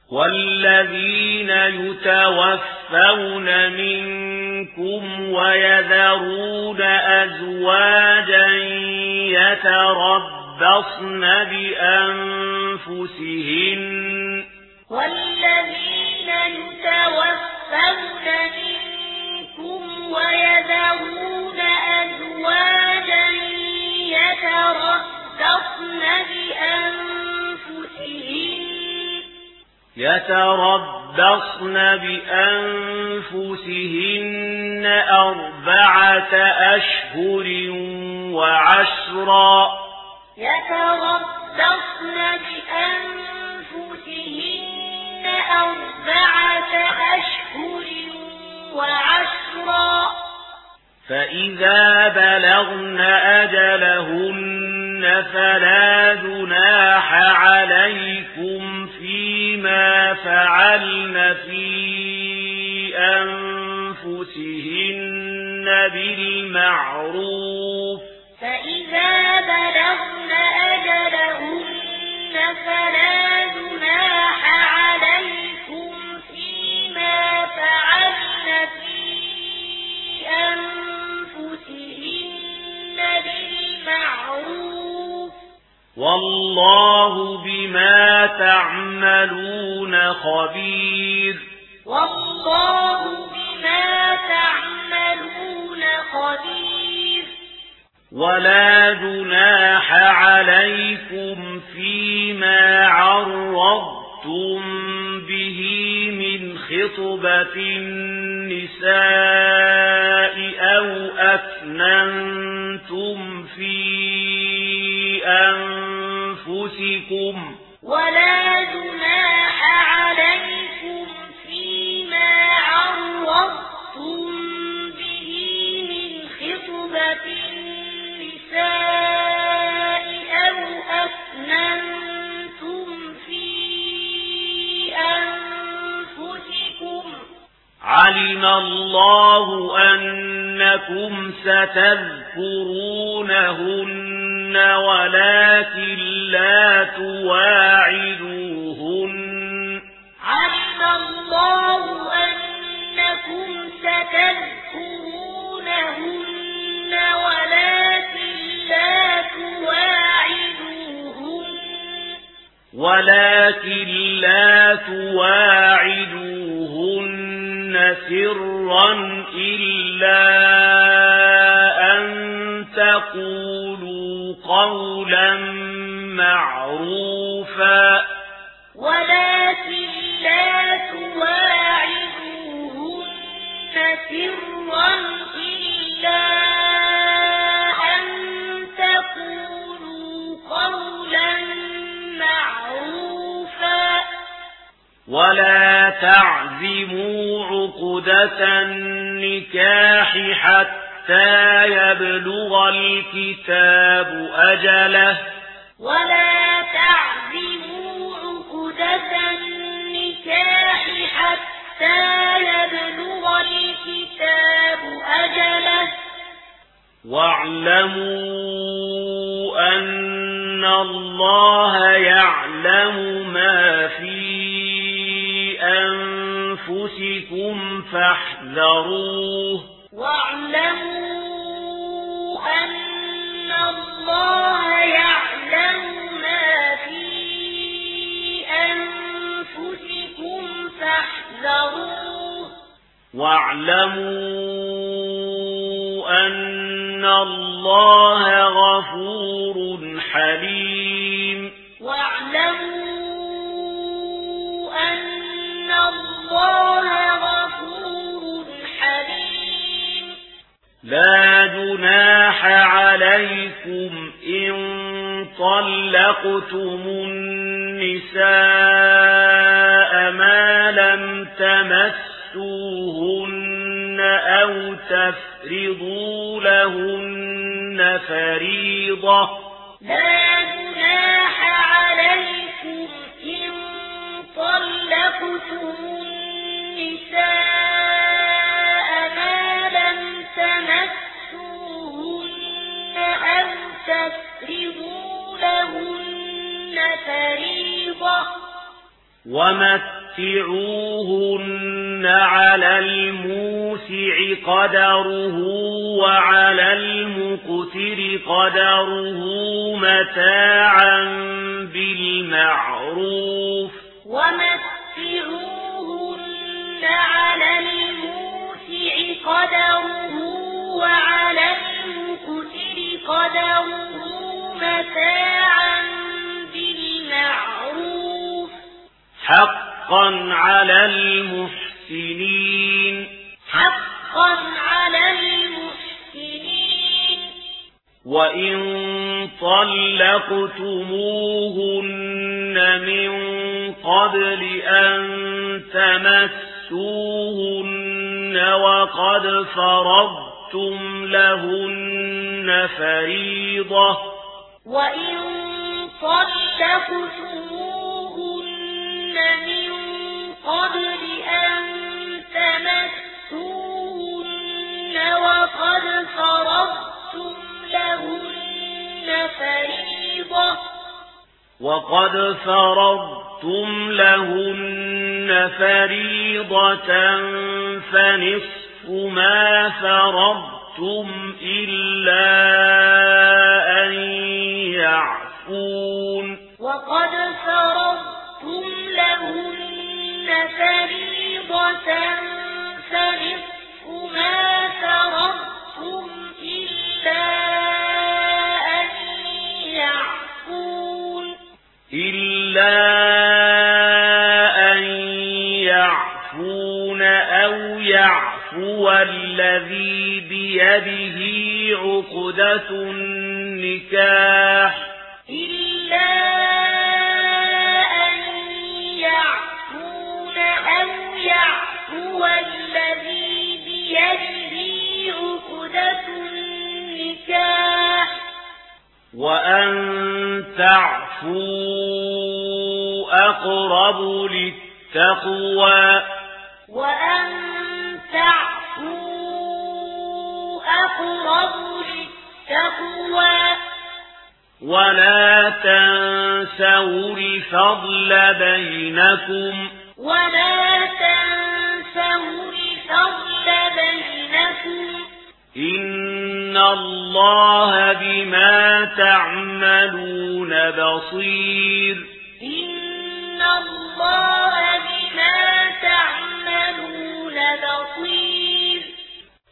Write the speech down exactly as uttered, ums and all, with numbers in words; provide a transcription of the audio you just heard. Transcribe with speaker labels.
Speaker 1: والذين يتوفون منكم ويذرون أزواجا يتربصن بأنفسهن
Speaker 2: والذين يتوفون منكم ويذرون أزواجا يتربصن بأنفسهن
Speaker 1: يتربصن بأنفسهن أربعة أشهر وعشرا
Speaker 2: يتربصن بأنفسهن أربعة أشهر وعشرا
Speaker 1: فإذا بلغن أجلهن فلا جناح عليكم فيما فعلن في أنفسهن بالمعروف
Speaker 2: فإذا بلغن أجلهن فلا جناح عليكم فيما فعلن في أنفسهن بالمعروف
Speaker 1: والله بما تعملون خبير
Speaker 2: والله بما تعملون خبير
Speaker 1: ولا جناح عليكم فيما عرضتم به من خطبة النساء أو أكننتم في أنفسكم
Speaker 2: ولا جناح عليكم فيما عرضتم به من خطبة النساء أو أكننتم في أنفسكم
Speaker 1: علم الله أنكم ستذكرونهن ولكن لا تواعدوهن
Speaker 2: علم الله أنكم ستذكرونهن ولكن لا تواعدوهن
Speaker 1: ولكن لا تواعدوهن سرا إلا أن تقولوا قولا معروفا
Speaker 2: ولكن لا تواعدوهن سرا إلا أن تقولوا قولا معروفا
Speaker 1: ولا تعزموا عقدة النكاح حتى يبلغ الكتاب أجله
Speaker 2: ولا تعزموا عقدة النكاح حتى يبلغ الكتاب أجله
Speaker 1: واعلموا أن الله يعلم ما في أنفسكم فاحذروه
Speaker 2: واعلموا أن الله يعلم ما في أنفسكم فاحذروه
Speaker 1: واعلموا أن الله غفور حليم
Speaker 2: واعلموا أن الله غفور حليم
Speaker 1: لا جناح عليكم إن طلقتم النساء ما لم تمسوهن أو تفرضوا لهن فريضة
Speaker 2: لا جناح عليكم إن طلقتم النساء ما لم تمسوهن أو تفرضوا لهن فريضة
Speaker 1: ومتعوهن ومتعوهن على الموسع قدره وعلى المقتر قدره متاعا بالمعروف
Speaker 2: ومتعوهن على الموسع قدره وعلى المقتر قدره متاعا بالمعروف
Speaker 1: حقا على المحسنين
Speaker 2: حقا على المحسنين
Speaker 1: وإن طلقتموهن من قبل أن تمسوهن وقد فرضتم لهن فريضة
Speaker 2: وإن طلقتموهن من قبل أن تمسوهن وقد فرضتم لهن فريضة
Speaker 1: وقد فرضتم لهن فريضة فنصف ما فرضتم إلا أن يعفون
Speaker 2: وقد فرضتم لهن فريضة فنصف ما فرضتم إلا أن يعفون
Speaker 1: إلا أن يعفون أو يعفو الذي بيده عقدة النكاح
Speaker 2: إلا أن يعفون أو يعفو الذي بيده عقدة النكاح
Speaker 1: وأن تعفوا أقرب للتقوى
Speaker 2: وأن تعفوا أقرب للتقوى
Speaker 1: ولا تنسوا الفضل بينكم
Speaker 2: ولا تنسوا الفضل بينكم
Speaker 1: إن الله بما تعملون بصير
Speaker 2: إن الله بما تعملون بصير